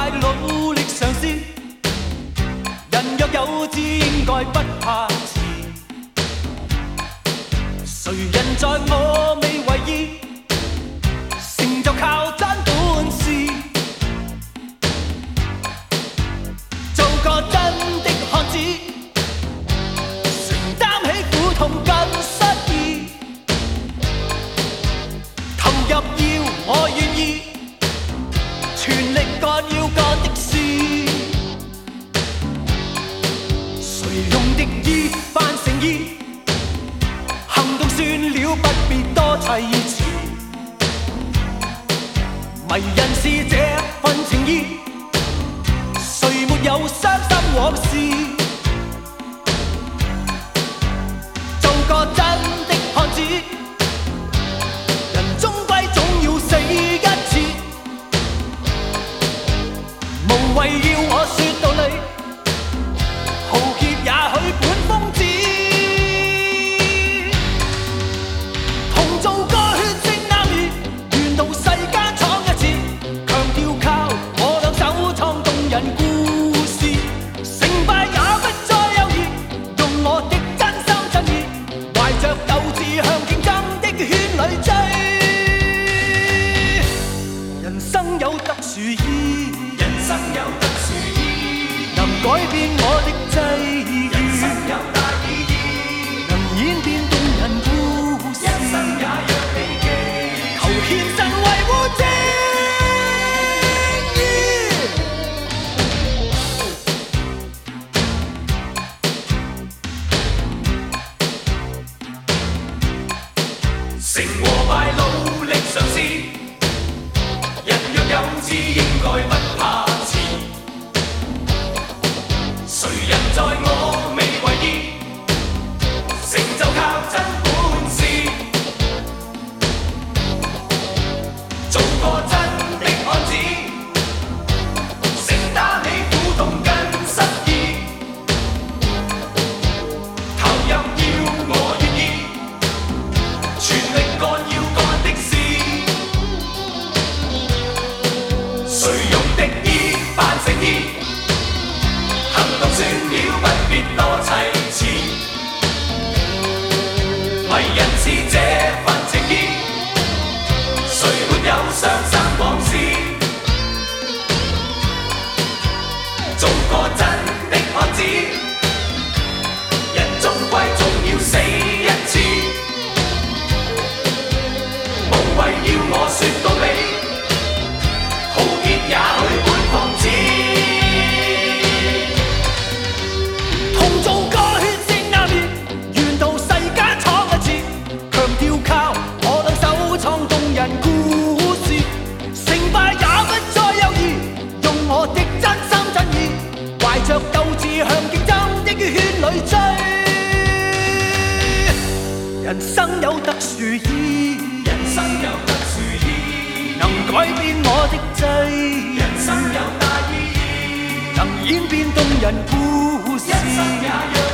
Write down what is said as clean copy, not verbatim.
快努力嘗試。人若有志，應該不怕遲。誰人在我未為意，成就靠真本事。做個真的漢子，承擔起苦痛跟失意。投入要我願意，全力幹要幹的事。誰用敵意扮誠意，行動算了，不必多砌詞。迷人是這份情意，誰沒有傷心往事？做個真的漢子，人終歸總要死一次。無謂要我說道理，豪傑也許本瘋子。同做個血性男兒，沿途世間闖一次，強調靠我兩手創動人故事。成敗也不再猶豫，用我的真心真意，懷着鬥志向競爭的圈裏追。人生有特殊意，人生有特殊意，能改變我的際遇。人生有大意義，能演變動人故事。一生也讓你記，求獻身維護正義。成和敗努力嘗試，人若有志，應該不怕遲。誰人在我未為意，成就靠真本事。做個真的漢子，承擔起苦痛跟失意。投入要我願意，全力幹要幹的事。誰用敵意扮誠意，行動算了，不必多砌詞。迷人是這份情意，誰沒有傷心往事？做個真的漢子，人終歸總要死一次。無謂要我說道理，豪傑也許本瘋子。同做個血性男兒，沿途世間闖一次，強調靠我兩手創動人故事。成敗也不再猶豫，用我的真心真意，懷着鬥志向競爭的圈裏追。人生有特殊意，人生有特殊意，能改變我的際遇。人生有大意義，能演變動人故事。一生也讓